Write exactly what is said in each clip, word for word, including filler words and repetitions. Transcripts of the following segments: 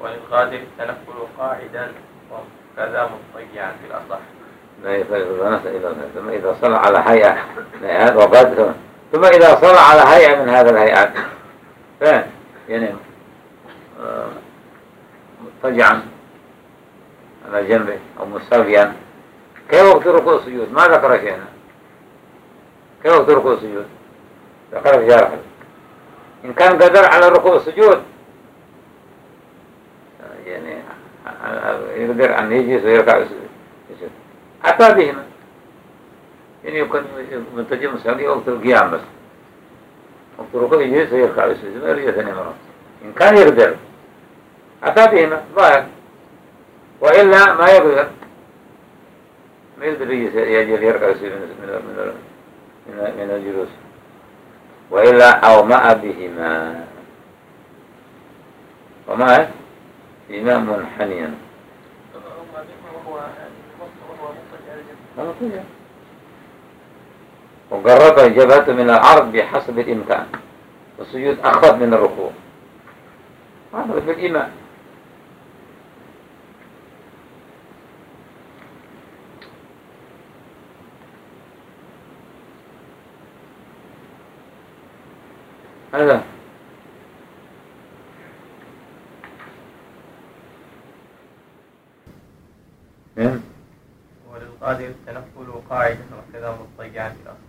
وللقادر التنفل قاعدا وكذا مضطجعا في الأصح. ثم إذا صلى على هيئة هيئات وقد ثم إذا صلى على هيئة من هذا الهيئات فين يعني مضطجعا على جنبه أو مستلقيا كيف وقت ركوع السجود؟ ما ذكر شيئا. كيف وقت ركوع السجود؟ ذكر في شرح. إن كان قدر على ركوع السجود يعني يقدر أن يجلس ويركع السجود أتى بهما يعني يكون منتجم مستلقي وقت القيام بس وقت ركوع يجلس ويركع السجود ما يرجع ثاني مرة. إن كان يقدر أتى بهما ظاهر، وإلا ما يقدر ما يقدر يجلس يركع السجود من من من من الجلوس، وإلا أو ما بهما وما بهما منحنيا وقرب جبهته من الأرض بحسب الإمكان، والسجود أخف من الركوع هذا بالإيمان. هذا وللقادر التنفل قاعدا وكذا مضطجعا في الأصل.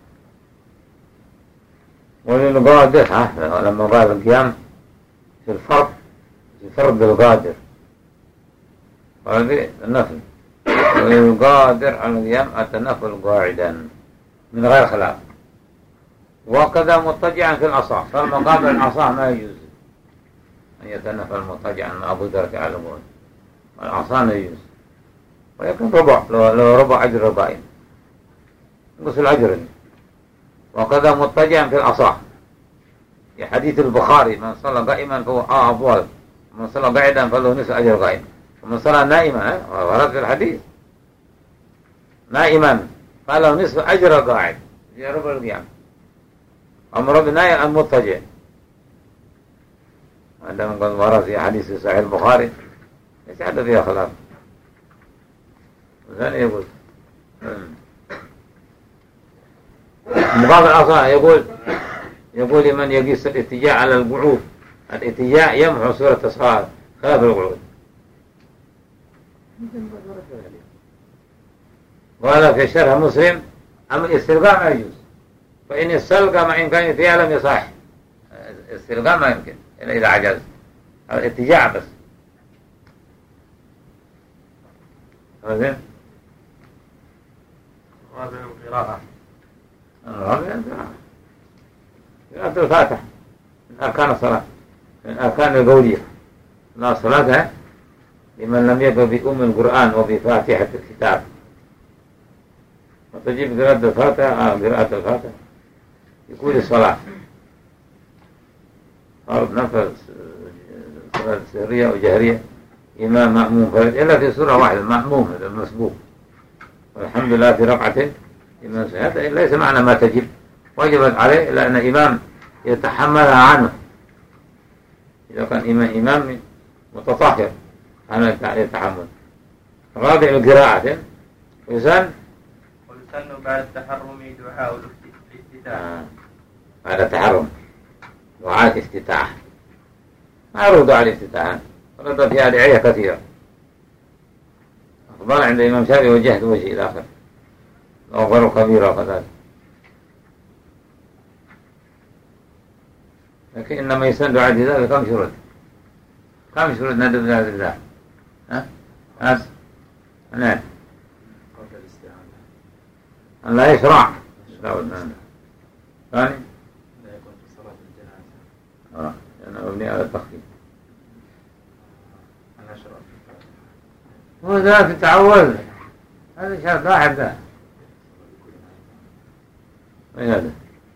وللقادر ها لما قال القيام في الفرض في فرض القادر هذه النفل، وللقادر على القيام التنفل قاعدا من غير خلاف، وكذا مضطجعا في العصا. فالمقابل العصا ما يجوز أن يتنفل مضطجعا مع أبو درك على الأمون، العصا لا يجوز، ولكن ربع لو, لو ربع أجر ربعين نقص الأجر. وكذا مضطجعا في العصا في حديث البخاري من صلى قائما فهو أفضل، ومن صلى قاعدا فله نصف أجر قائم، ومن صلى نائما ورد في الحديث نائما فله نصف أجر قاعد في ربع القيام، أمر بناء المضطجع عندما قال ورد في حديث صحيح البخاري ليس حتى فيها خلاف. وثاني يقول مقابل العصا يقول يقول لمن يقيس الاتجاه على القعود، الاتجاه يمحو صورة الصلاة خلاف القعود. وهذا في شرح مسلم أما الاستلقاء ما يجوز، فإن استلقى مع إمكانه فيها لم يصح. استلقاء ما يمكن إلا إذا عجز، الاتجاه بس. هذا رابع القراءة. رابع القراءة قراءة الفاتحة من أركان الصلاة، من أركان القولية لا صلاة لمن لم يقرأ بأم القرآن وبفاتحة الكتاب. وتجيب قراءة الفاتحة قراءة الفاتحة يكون الصلاة فرض نفل صلاة سرية وجهرية إمام مأموم فرد إلا في سورة واحدة مأموم المسبوق، والحمد لله في ركعة إمام سيئات ليس معنى ما تجب وجبت عليه إلا أن إمام يتحملها عنه إذا كان إمام إمام متطهر عن التحمل. رابع القراءة ويسن ويسن بعد التحرم دعاء الافتتاح. بعد التحرم دعاء الافتتاح معروف دعاء الافتتاح ورد فيها أدعية كثيرة. أفضل عند الإمام شافعي وجهت وجهي إلى آخر وغير كبيرة وكذلك، لكن إنما يسن دعاء ذلك كم شروط كم شروط ندب ذات الله ها أس نعم قبل الاستعانة أن لا يشرع لا بد منه. ثاني لا يكون في صلاة الجنازة اه لأنه مبني على التخفيف. أنا أشرع هو ذا في التعوذ هذا شرط واحد ذا وين هذا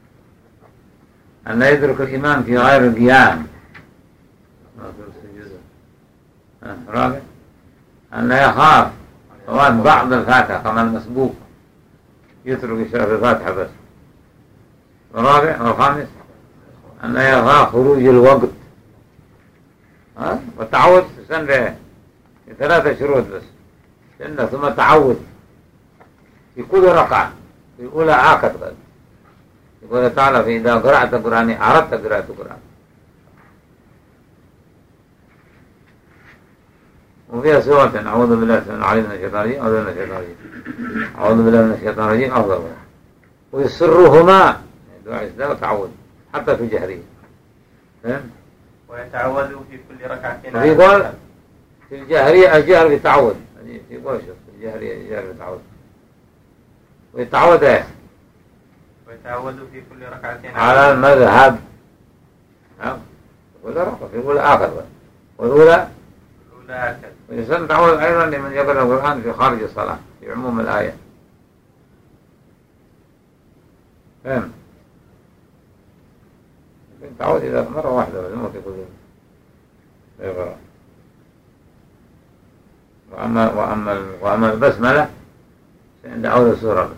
أن لا يدرك الإمام في غير القيام. رابع أن لا يخاف فوات بعض الفاتحة كما المسبوق يترك شرف الفاتحة بس. الرابع والخامس أن لا يخاف خروج الوقت ها والتعود سنة ثلاثة شروط بس سنة ثم تعود في كل ركعة في الأولى عاقد غير يقول تعالى في إذا قرأت القرآن أردت قراءة القرآن وفيها سورة أعوذ بالله من العليم من الشيطان الرجيم أعوذ بالله من الشيطان الرجيم أعوذ بالله من الشيطان الرجيم أفضل ويسرهما دعاء إسلام وتعود حتى في الجهرية ويتعوذ في كل ركعتين في قول في الجهرية الجهر بتعود في قول في الجهرية الجهر بتعود ويتعود ايه ويتعوذ في كل ركعتين على المذهب ها ولا رقم في الأولى آخر والأولى الأولى آخر ويسن تعود أيضا لمن يقرأ القرآن في خارج الصلاة في عموم الآية فهم تعود إذا مرة واحدة بس ما تقول يقرأ وأما وأما وأما البسملة عند أول سورة بس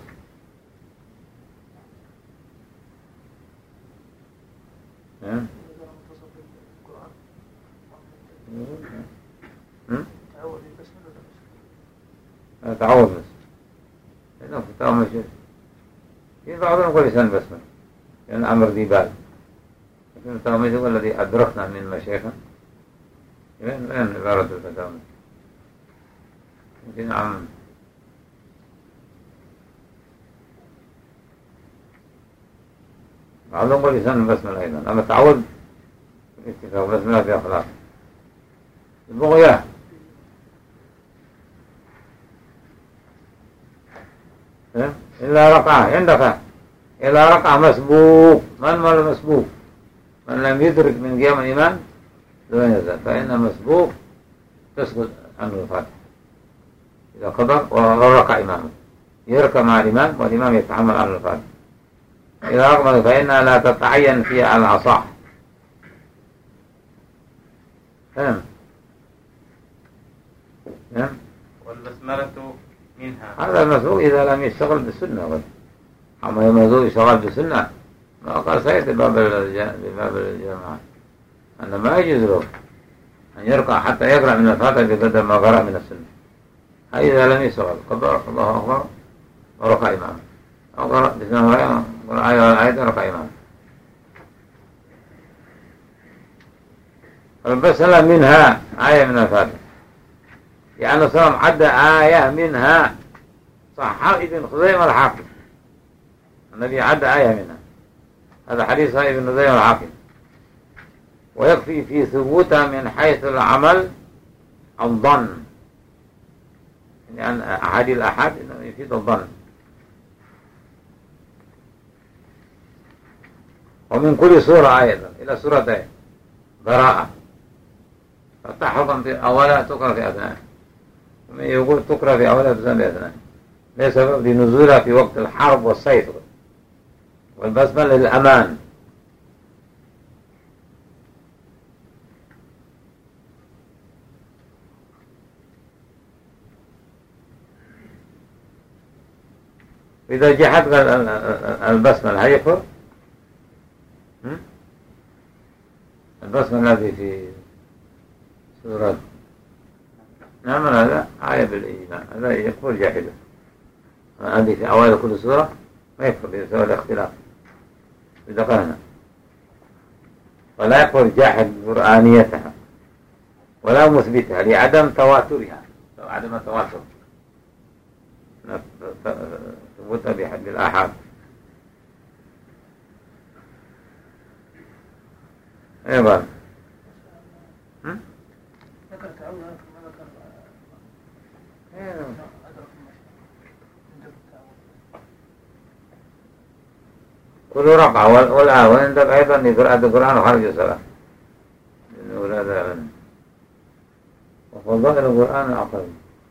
تعود بس لأنه في التعود مشهور في بعضهم يقول لسان بسملة لأن أمر ذي بال لكن التعود هو الذي أدركنا من مشايخنا لأن لأن عبارة التعود يمكن عام بعضهم يقول لسان بسملة أيضا أما تعود اتفاق بسملة في أخلاق البغية إلا ركعة عندك إلا ركعة مسبوق من ما المسبوق من لم يدرك من قيام الإمام دون يزال فإن مسبوق تسقط عنه الفاتحة إذا قدر وركع إمامه يركع مع الإمام والإمام يتحمل عنه الفاتحة إذا أقبل فإنها لا تتعين فيها الأصح فهم فهم والبسملة منها هذا المسبوق إذا لم يشتغل بالسنة أما المسبوق يشتغل بالسنة ما قال سيد بباب بباب الجماعة أنه ما يجوز له أن يركع حتى يقرأ من الفاتحة بقدر ما قرأ من السنة إذا لم يشتغل قدر الله أكبر وركع إمامه أو قرأ بسم الله الرحمن قرأ آية والآية ركع إمامه فالبسملة منها آية من الفاتحة يعني صار عد آية منها صح ابن خزيمة الحاكم النبي عد آية منها هذا حديث ابن خزيمة الحاكم ويكفي في ثبوتها من حيث العمل الظن يعني أحاديث الأحد إنه يفيد الظن ومن كل سورة أيضا إلى سورتين براءة فتحفظا في أولها تقرأ في أثناء ومن يقول تقرأ في أولها بسبب أثناء ليس سبب لنزولها في وقت الحرب والسيف والبسملة للأمان إذا جحد البسملة هيكفر البسملة الذي في سورة نعم هذا آية بالإيمان هذا يكفر جاحده هذه في أوائل كل سورة ما يكفر بسبب الاختلاف إذا قلنا ولا يكفر جاحد قرآنيتها ولا مثبتها لعدم تواترها عدم التواتر ثبوتها بحد الآحاد أيضا ذكر تعود ما ذكر كل رقعة والآن وعندك أيضا قراءة القرآن وخارج الصلاة وفضائل القرآن أقل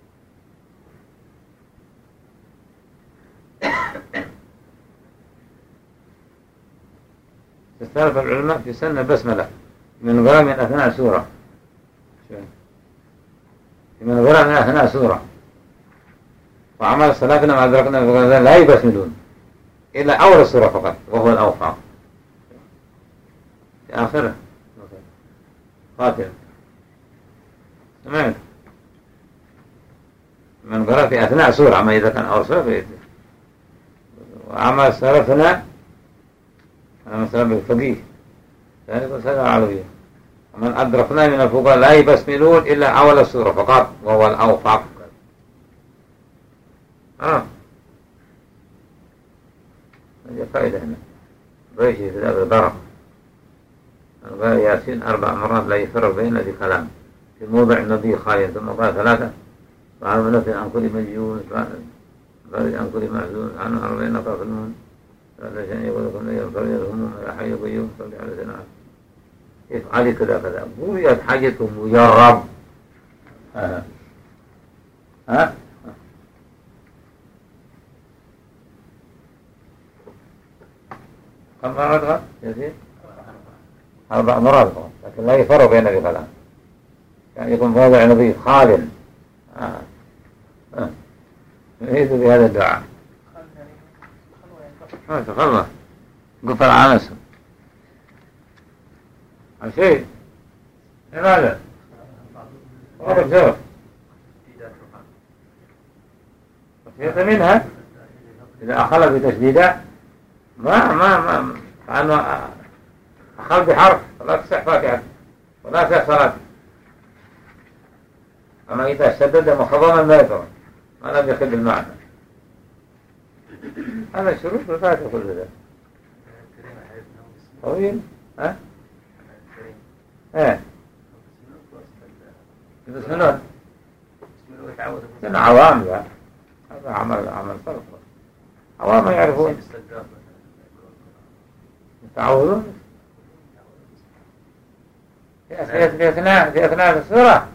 استلف العلماء في سن البسملة من غير من أثناء سورة من غير من أثناء سورة وعمل الصلاة ما أدركنا لا يبسملون إلا أول السورة فقط وهو الأوفى في آخره قاتل سمعت من قرأ في أثناء سورة، أما إذا كان أوصى فيده. وأما سلفنا أنا مثلا بالفقيه ذلك مسألة عربية. ومن أدركنا من الفقهاء لا يبسملون إلا أول السورة فقط وهو الأوفق. آه هذه قاعدة هنا بيجي في ذلك ضرب. قال ياسين أربع مرات لا يفرق بين ذي كلام في موضع النبي خاليا، ثم قال ثلاثة وعن نفي عن كل مجيون فارج عن كل محزون عنه أربعين طرف النون هذا شأن يقول لكم لي الفرج الهموم يا حي قيوم صلي على سيدنا افعلي كذا كذا بويت حاجته مجرب. ها ها كم مرات قال ياسين؟ أربع مرات، لكن لا يفرق بين ذي كلام يعني يكون موضع نظيف خال. آه. آه. نريد بهذا الدعاء ما تخلص قفل عنس الشيء لماذا؟ أرد جواب وشيء منها إذا أخل بتشديدات ما ما ما كأنه أخل بحرف ولا تصح فاتحة ولا تصح صلاة. أما إذا شدد مخضما لا يفهم ما لم يخل المعنى. هذا شروط الفاتحة كل ذلك طويل. ها؟ ايه بسم الله كان عوام لا هذا عمل عمل فرق عوام يعرفون يتعوذون في أثناء في أثناء السورة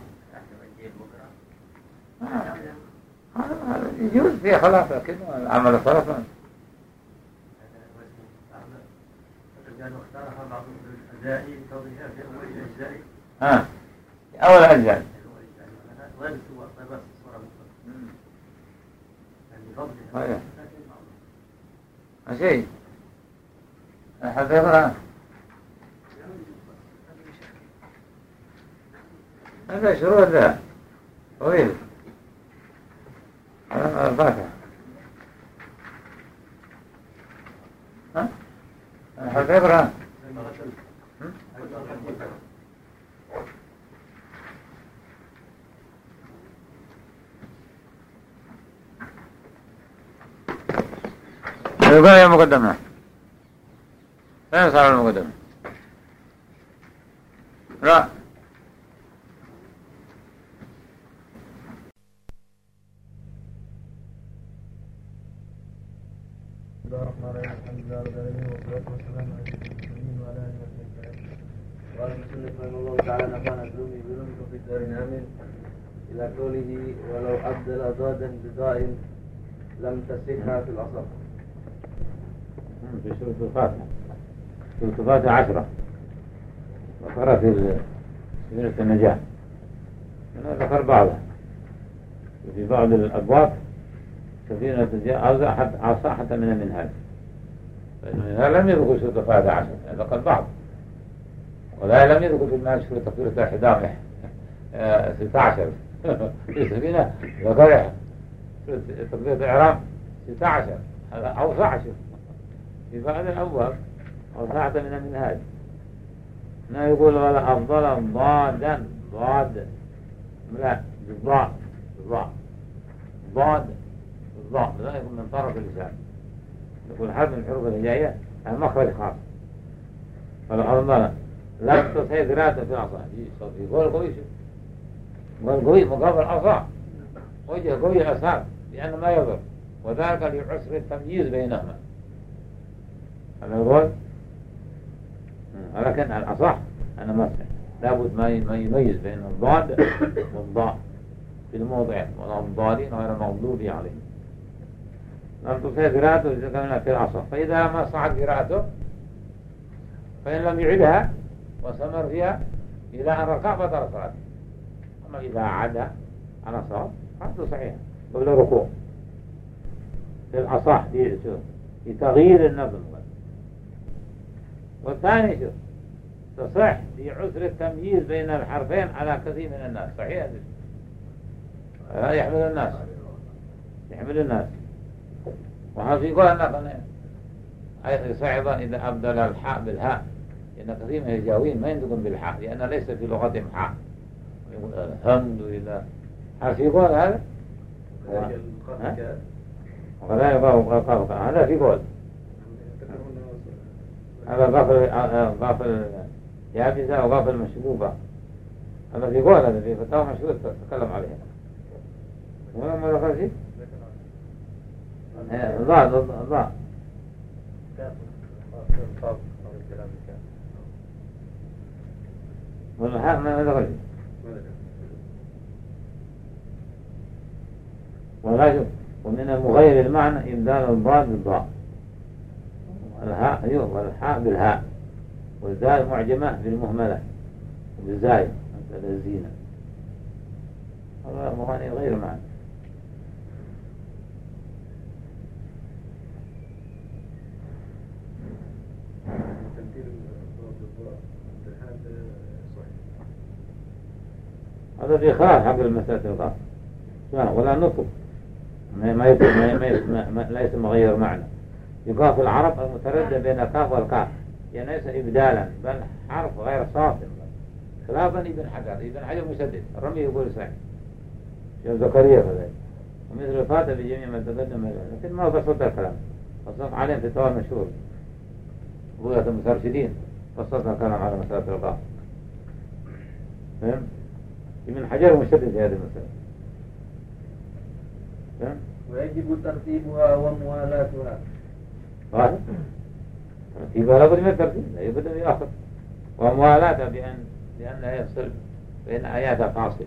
هذا يجوز فيه خلاف لكن العمل صرفا. ها أول أجزاء شيء حتى يقرأ هذا شروط ذا طويل على الفاتحة. ها حتى يقرأ يقول يا مقدمة فين صار المقدمة؟ لا بسم الله الرحمن الرحيم الحمد لله رب العالمين والصلاة والسلام على سيدنا المرسلين وعلى آله وصحبه أجمعين. قال المصنف رحمه الله تعالى نفعنا الدنيا بلومك في الدار آمن إلى قوله ولو أبدل ضادا بضاء لم تصحها في الأصح. في شروط الفاتحة شروط الفاتحة عشرة ذكر في سفينة النجاة هنا ذكر بعضها وفي بعض الأبواب سفينة النجاة أصح حتى من المنهاج فإن المنهاج لم يذكر شروط الفاتحة عشرة ذكر بعض ولا لم يذكر في المنهاج شروط تكبيرة الإحرام ستة عشر في سفينة ذكر تكبيرة الإحرام ستة عشر هذا أوسع عشر في بعض الأبواب أوسعت من المنهاج. هنا يقول ولا أفضل ضادا ضاد لا بالضاء بالضاء ضاد بالضاء لا يكون من طرف اللسان يقول حرف من الحروف الهجائية المخرج خاص. فلو أفضل لا تصحيح قراءة في العصا يقول قوي يقول قوي مقابل العصا وجه قوي الأسهاب لأنه ما يضر وذلك لعسر التمييز بينهما. هذا يقول ولكن الأصح أنا مسح لابد ما يميز بين الضاد والضاء في الموضع ولا الضالين غير المغضوب عليهم. لم تصح قراءته إذا كان في الأصح فإذا ما صعد قراءته فإن لم يعدها واستمر فيها إلى أن ركع بطل صلاته. أما إذا عاد على صلاة فهذا صحيح قبل الركوع في الأصح في تغيير النظم. والثاني شوف تصح بعسر التمييز بين الحرفين على كثير من الناس. صحيح هذا يحمل الناس يحمل الناس وهذا يقول أنه يصح أيضا إذا أبدل الحاء بالهاء، لأن كثير من الجاوين ما ينطقون بالحاء لأن ليس في لغتهم حاء، يقول الحمد لله. هل يقول هذا؟ ولا يقول قاف هذا في قول هذا غافل غافل يابسة وغافل مشبوبة، هذا في قول هذا في فتاوى مشهور تتكلم عليها. وما ما ذكر شيء؟ ضاع ضاع والحاء ما ذكر شيء. وغاجب ومن المغير المعنى إبدال الضاد بالضاء، الهاء والحاء بالهاء، والزاي معجمة بالمهملة بالزاي مثل الزينة. هذا مغاني غير معنى. هذا في خلاف حق المسألة الغاف ولا نطق ما ما ما ما لا يسمى غير معنى. يقال في العرب المتردد بين الكاف والكاف يعني ليس إبدالا بل حرف غير صاف، خلافا ابن حجر. ابن حجر مسدد الرمي يقول صحيح يا زكريا كذلك، ومثل الفاتح بجميع ما تقدم، لكن ما بسط الكلام فصلت عليه في توال مشهور بغية المسترشدين فصلت الكلام على مسألة الغاف. فهم؟ ابن حجر مسدد في هذه المسألة. فهم؟ ويجب ترتيبها وموالاتها. هذا ترتيبها لابد من الترتيب لا يبدأ بآخر، وموالاتها بأن لأنها يفصل بين آياتها فاصل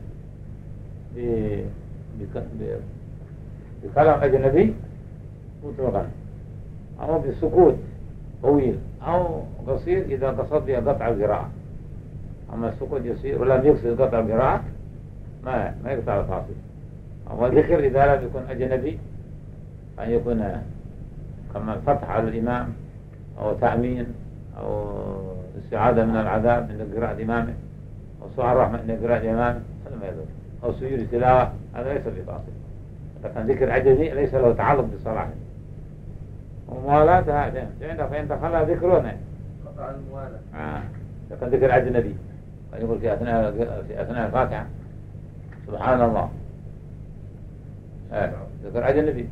بكلام أجنبي مطلقا أو بسكوت طويل أو قصير إذا قصد بها قطع القراءة. أما السكوت يصير ولم يقصد قطع القراءة ما ما يقطع الفاصل. أما الذكر إذا لم يكن أجنبي أن يكون كما الفتح على الإمام أو تأمين أو استعاذة من العذاب من قراءة إمامه أو سؤال رحمة من قراءة إمامه هذا ما يدل، أو سجود تلاوة هذا ليس بفاصل. لكن ذكر عجزي ليس له تعلق بالصلاة. وموالاتها عندك فإن دخلها ذكرونه قطع الموالاة. آه. لكن ذكر أجنبي يقول في أثناء في أثناء الفاتحة سبحان الله آه. ذكر أجنبي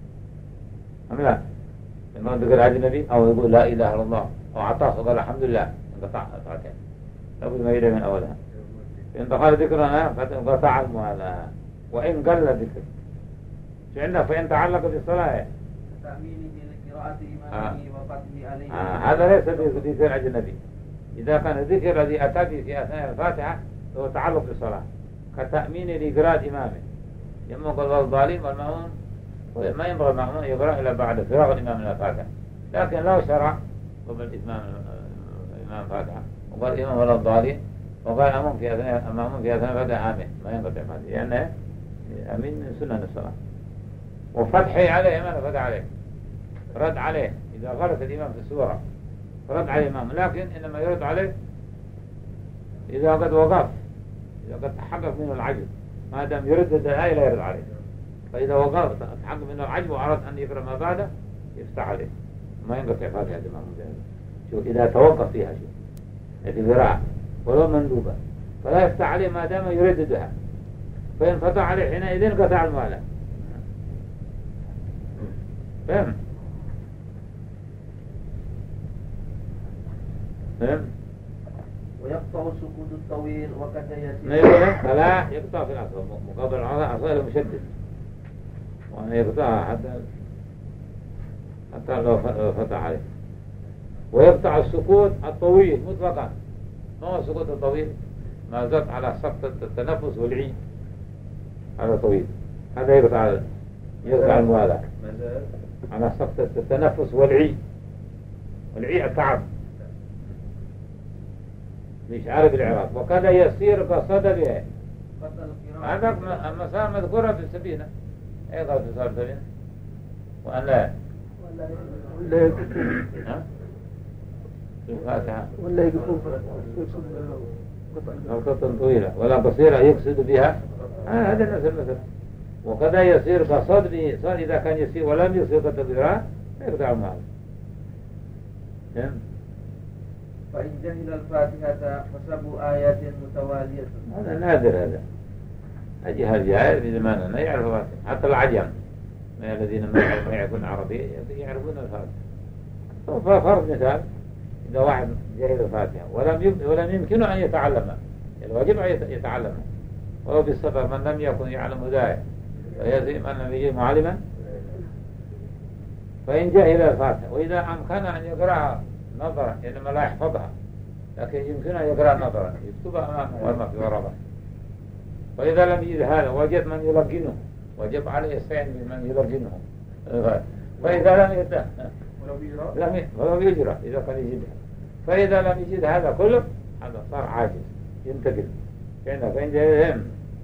أم لا؟ إنه ذكر أجنبي أو يقول لا إله إلا الله أو عطاس وقال الحمد لله انقطع الفاتحة لابد ما يدعي من أولها. إن دخل ذكرنا فقطع الموالاة وإن قل ذكر شو عندنا فإن تعلق بالصلاة تأمينه لقراءة إمامه وفتحه عليه. آه. هذا ليس بذكر أجنبي. إذا كان الذكر الذي أتى به في أثناء الفاتحة هو تعلق بالصلاة كتأمين لقراءة إمامه يما قال الضالين والمأمون ما ينبغي المأمون يقرأ إلا بعد فراغ الإمام من الفاتحة، لكن لو شرع قبل إتمام الإمام الفاتحة وقال الإمام ولا الضالين وقال أمام في أثناء أمام في أثناء الفاتحة آمين ما ينقطع هذه لأنه أمين من سنن الصلاة. وفتحي عليه ما فتح عليه رد عليه إذا غلط الإمام في السورة رد على الإمام، لكن إنما يرد عليه إذا قد وقف إذا قد تحقق منه العجز ما دام يرد الآية لا يرد عليه. فإذا وقف تحقق منه العجز وأراد أن يقرأ ما بعده يفتح عليه ما ينقطع فاتحة الإمام. شوف إذا توقف فيها شيء في القراءة ولو مندوبة فلا يفتح عليه ما دام يرددها، فإن فتح عليه حينئذ قطع الموالاه. فهم؟ فهم؟ ويقطع السكوت الطويل وقد ما يسير. يقول فلا يقطع في العصر مقابل العصر المشدد وأن يقطعها حتى حتى لو فتح عليه. ويقطع السكوت الطويل مطلقا. ما هو السكوت الطويل؟ ما زاد على سقطة التنفس والعي هذا طويل، هذا يقطع يقطع الموالاه على سقطة التنفس والعي. والعي التعب مش عارف العراق وكذا يصير قصد به. هذا المسار مذكورة في السفينة اي قصد صار السفينة وأن لا ها الفاتحة ولا يقفون يقصد نقطة طويلة ولا قصيرة يقصد بها آه هذا نفس المثل. وكذا يصير قصد به صار إذا كان يصير ولم يصير قدرها يقطع المال. فإن جهل الفاتحة فسبع آيات متوالية. هذا نادر هذا. أجي هالجاهل في زماننا يعرف الفاتحة حتى العجم من الذين ما يعرفون عربي يعرفون الفاتحة. فرض مثال إذا واحد جاهل الفاتحة ولم ولم يمكنه أن يتعلمها الواجب أن يتعلمها ولو بالسفر من لم يكن يعلم هداية فيزيم أن لم يجي معلما. فإن جهل الفاتحة وإذا أمكن أن يقرأها نظرا إنما لا يحفظها لكن يمكن أن يقرأ نظرا يكتبها أمامه وما في ورقة. وإذا لم يجد هذا وجد من يلقنه وجب عليه يستعين بمن يلقنه. فإذا لم يجد لم ولو يجرى إذا كان يجدها. فإذا لم يجد هذا كله هذا صار عاجز ينتقل فإن فإن جهلهم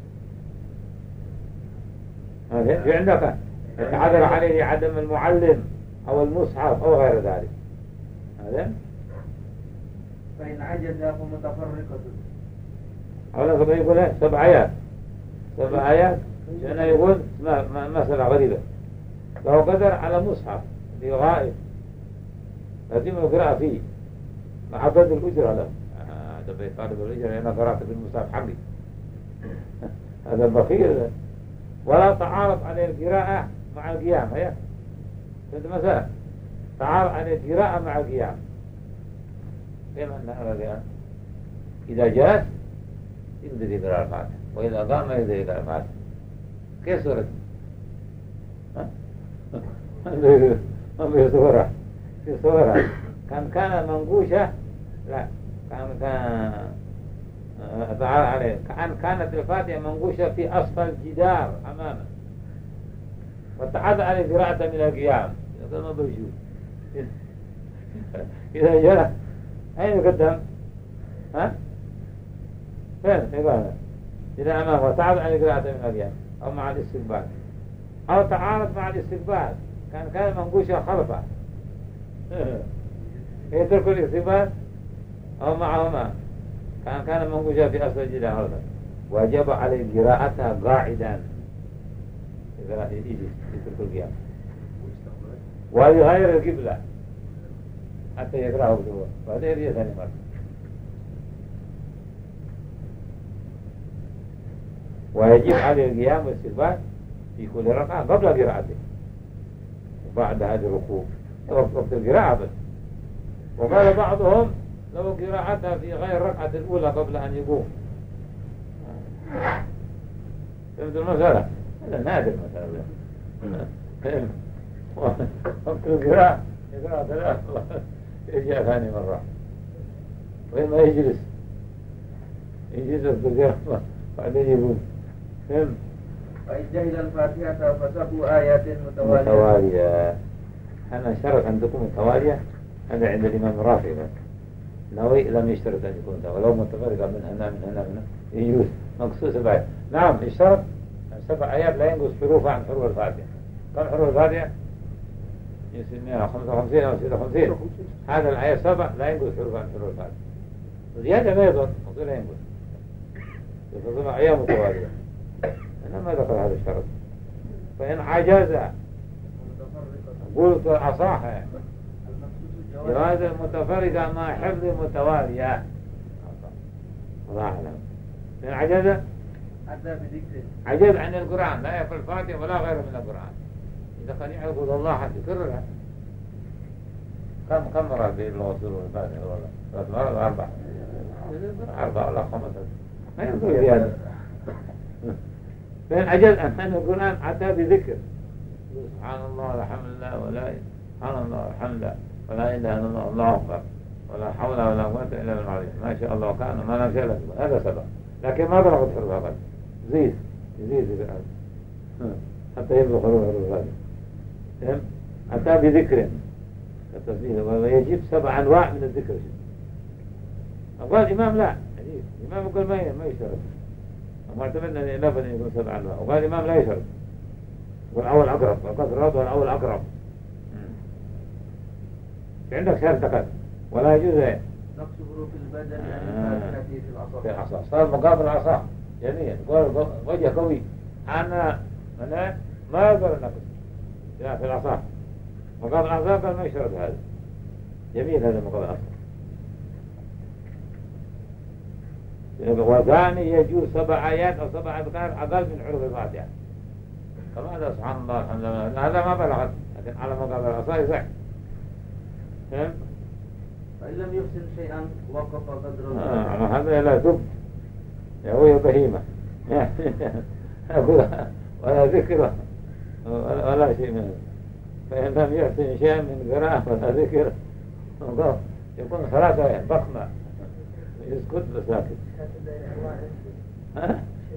في عندك يتعذر عليه عدم المعلم أو المصحف أو غير ذلك. هذا فإن عجز فمتفرقة. أولا كما يقول سبع آيات سبع آيات هنا يقول مسألة غريبة لو قدر على مصحف لغائب لازم يقرأ فيه مع بذل الأجرة له. هذا بيطالب الأجرة أنا قرأت في المصحف حقي هذا البخيل. ولا تعارض على القراءة مع القيام. هيا فهمت مثلا تعارض على القراءة مع القيام. كيف أن هذا القيام إذا جاء يقدر يقرأ الفاتحة وإذا قام ما يقدر يقرأ الفاتحة. كيف صورته؟ ما بيصورها في صورة كان كان منقوشة لا كان كان تعال عليه كان كانت الفاتحة منقوشة في أسفل الجدار أمامه وتعاد عليه قراءة من القيام يقول ما بيشوف. إذا جاء أين يقدم؟ ها؟ فين يقول إذا أمامه وتعاد عليه قراءة من القيام أو مع الاستقبال أو تعارض مع الاستقبال كان كان منقوشة خلفه يترك الاستقبال أو معهما كان كان منقوشة في أصل الجدار خلفه وجب عليه قراءتها قاعدا يجي يترك القيام ويغير القبلة حتى يقرأه بدوه وهذا يريد ثاني مرة. ويجب عليه القيام والاستقبال في كل ركعة قبل قراءته وبعد هذا الركوع وقت القراءة بس. وقال بعضهم لو قراءتها في غير الركعة الأولى قبل أن يقوم. فهمت المسألة؟ هذا نادر مثلا وقت القراءة يقرأ ثلاث يرجع ثاني مرة وإما يجلس يجلس وقت القراءة بعدين يقوم. فهمت؟ فإن جهل الفاتحة فسبع آيات متوالية. متوالية أنا شرط أن تكون متوالية هذا عند الإمام الرافعي نووي لم يشترط أن يكون ولو متفرقة من هنا من هنا من هنا يجوز مقصود سبع. نعم اشترط سبع آيات لا ينقص حروفها عن حروف الفاتحة. كم حروف الفاتحة؟ يصير مئة وخمسة وخمسين أو ستة وخمسين. هذا الآية سبع لا ينقص حروفها عن حروف الفاتحة وزيادة ما يضر مقصود لا ينقص يفضل آيات متوالية. أنا ما ذكر هذا الشرط. فإن عجز قلت الأصح جواز المتفرقة مع حفظ متوالية. الله أعلم. فإن عجز عجز عن القرآن لا يقرأ الفاتحة ولا غيره من القرآن إذا كان يعبد الله حتى يكررها. كم كم مرة بالوصول والفاتحة والله ثلاث مرات أربع أربع ولا خمسة ما ينظر زيادة. فإن عجز عن القرآن حتى بذكر سبحان الله والحمد لله ولا سبحان الله والحمد لله ولا إله إلا الله الله أكبر ولا حول ولا قوة إلا بالله ما شاء الله وكان ما لم شاء له هذا سبب. لكن ما ضربت حروفها قد زيد يزيد في الأرض حتى يبلغ حروف الفاتحة. فهم؟ حتى بذكر التسبيح ويجب سبع أنواع من الذكر. أقول الإمام لا الإمام يقول ما ما يشترط وما اعتمدنا أن لابد أن يكون سبع أنواع. وقال الإمام لا يشترط والأول أقرب والكثرات والأول أقرب. عندك شرط كذا ولا يجوز نقص حروف البدن آه. عن الفاتحة في العصا. في العصا صار مقابل العصا جميل قول وجه قوي أنا أنا ما أقدر نقص لا في العصا مقابل العصا قال ما يشرب هذا جميل هذا مقابل العصا. وثاني يجوز سبع آيات أو سبع أذكار أقل من حروف الفاتحة كما هذا سبحان الله الحمد لله هذا ما بلغت لكن على مقابل العصا يصح. فهم؟ فإن لم يحسن شيئا وقف قدر آه هذا لا ذب هو بهيمة ولا ذكر ولا, ولا شيء منه. فإن لم يحسن شيئا من قراءة ولا ذكر يكون صلاته ضخمة يسكت بساكت. ها؟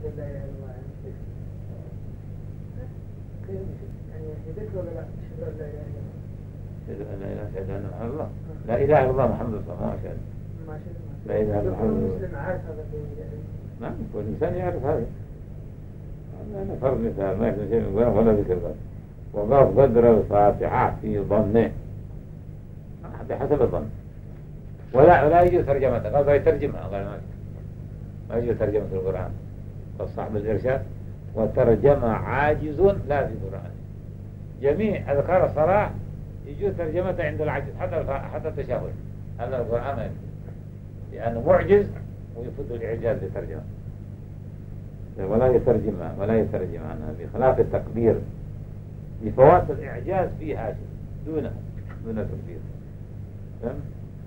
لا إله إلا الله لا إله إلا الله محمد رسول الله لا إله إلا الله. نعم كل إنسان يعرف هذا. أنا فرض مثال ما يحسن شيء من قراءة ولا ذكر وقف قدر الفاتحة في ظنه بحسب الظن ولا ولا يجوز ترجمته قال يترجمها قال ما ما يجوز ترجمة القرآن فصاحب الإرشاد وترجم عاجز لا في القرآن. جميع أذكار الصلاة يجوز ترجمته عند العجز حتى حتى التشهد هذا القرآن ما يجوز لأنه معجز ويفضل الإعجاز لترجمة ولا يترجمها ولا يترجم عنها بخلاف التكبير لفوات الإعجاز فيها دونه دون تكبير. فهم؟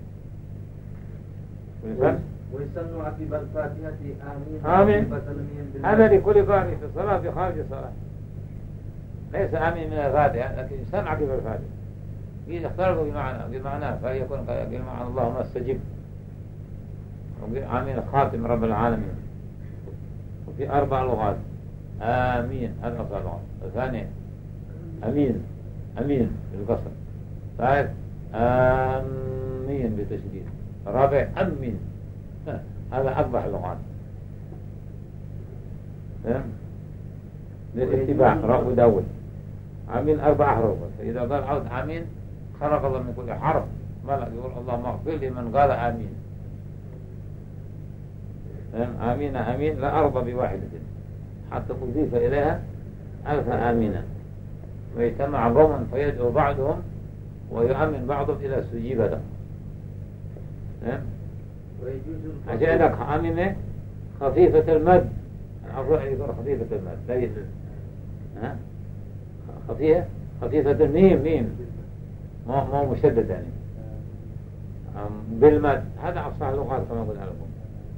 ويسن عقب الفاتحة آمين آمين هذا لكل قارئ في الصلاة في خارج الصلاة ليس آمين من الفاتحة لكن يسن عقب الفاتحة. إذا اختلفوا بمعنى بمعنى فيكون بمعنى اللهم استجب آمين خاتم رب العالمين وفي أربع لغات آمين هذا أربع لغات. الثانية أمين أمين بالقصر ثالث آمين بتشديد رابع أمين هذا أربع لغات للاتباع رأو داود آمين أربع حروف فإذا قال عود آمين خرق الله من كل حرف ملك يقول اللهم اغفر لمن قال آمين. آمين آمين لا أرضى بواحدة حتى أضيف إليها ألف آمينة ويجتمع قوم فيدعو بعضهم ويؤمن بعضهم إلى استجيب له. عشان لك آمنة خفيفة المد الأفضل يكون خفيفة المد ليس ها خفيفة خفيفة الميم ميم مو مو مشدد يعني بالمد هذا أفصح اللغات كما قلنا لكم.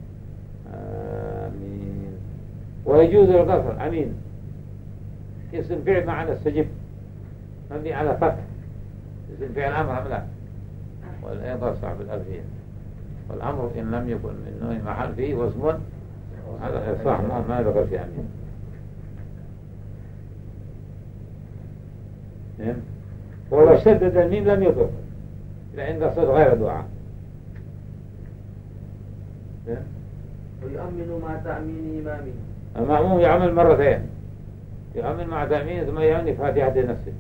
آمين. ويجوز القصر أمين اسم فعل معنى استجب مبني على فتح اسم فعل أمر أم لا والأيضا صعب الألفين والأمر إن لم يكن من نوع محل فيه واسم هذا صح ما ما ذكر في أمين. ولو شدد الميم لم يضر لأن قصد غير دعاء. ويؤمن مع تأمين إمامه المأموم يعمل مرتين يؤمن مع تأمين ثم يؤمن فاتحة نفسه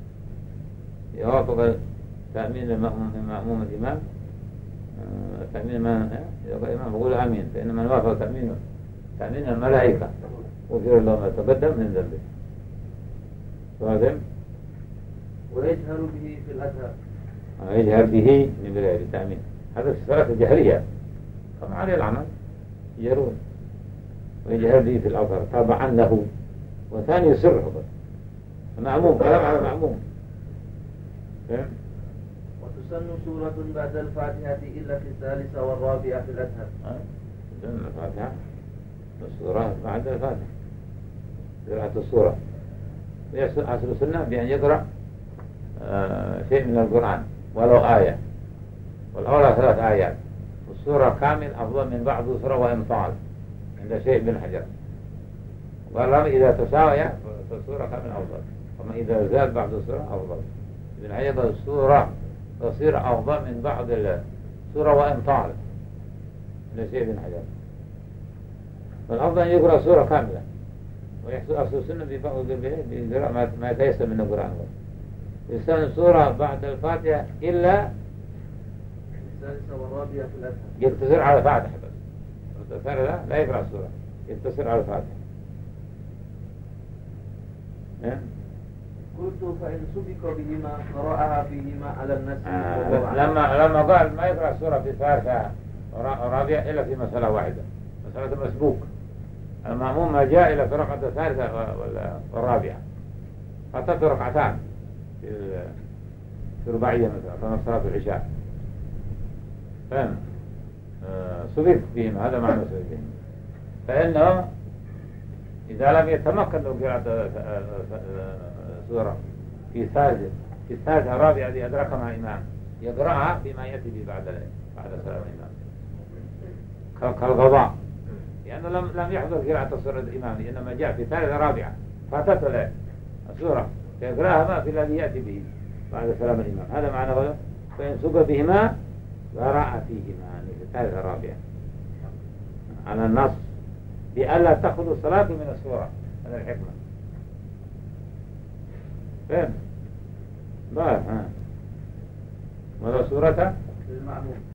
يوافق تأمين المأموم المأموم الإمام تأمين ما يقول الإمام يقول آمين فإن من وافق تأمين تأمين الملائكة وغير الله ما تقدم من ذنبه. فاهم؟ ويجهر به في الأذهار يجهر به من غير التأمين هذا في الصلاة الجهرية كما عليه العمل يجهرون ويجهر به في الأذهار تابعا له. وثاني سر حضر معموم كلام على معموم. فهم؟ وتسن سورة بعد الفاتحة إلا في الثالثة والرابعة في الأذهار. تسن الفاتحة والسورة بعد الفاتحة قراءة السورة أصل السنة بأن يقرأ آه شيء من القرآن ولو آية والأولى ثلاث آيات والسورة كامل أفضل من بعض سورة وإن طال عند شيء بن حجر قال إذا تساوي فالسورة كامل أفضل وما إذا زاد بعض السورة أفضل. ابن حجر السورة تصير أفضل من بعض السورة وإن طال عند شيء بن حجر فالأفضل أن يقرأ سورة كاملة ويحصل أصل السنة بقراءة ما يتيسر من القرآن. يستخدم سورة بعد الفاتحة إلا السادسة والرابعة في الأزهر. يقتصر على الفاتحة بس، الثالثة لا يقرأ السورة، يقتصر على الفاتحة. إيه؟ قلت فإن سبق بهما قرأها فيهما على النسخ. آه لما لما قال ما يقرأ السورة في الثالثة ورابعة إلا في مسألة واحدة، مسألة مسبوق. المأموم ما جاء إلى في الركعة الثالثة والرابعة، فاتته ركعتان في في رباعية مثلا، في صلاة العشاء. فهم؟ آه سبق بهما، هذا معنى سبق بهما. فإنه إذا لم يتمكن من قراءة سورة في ثالثة في الثالثة الرابعة الذي أدرك مع إمام، يقرأها بما يأتي به بعد بعد سلام الإمام كالغضاء، لأنه لم لم يحضر قراءة سورة الإمام، إنما جاء في ثالثة رابعة فاتته له السورة، فيقرأها ما في الذي يأتي به بعد سلام الإمام. هذا معنى غضاء. فإن سبق بهما قرأ فيهما في الثالثة الرابعة على النص بألا تأخذ الصلاة من السورة. هذا الحكمة. فهم؟ لا ها ولا سورة للمأموم.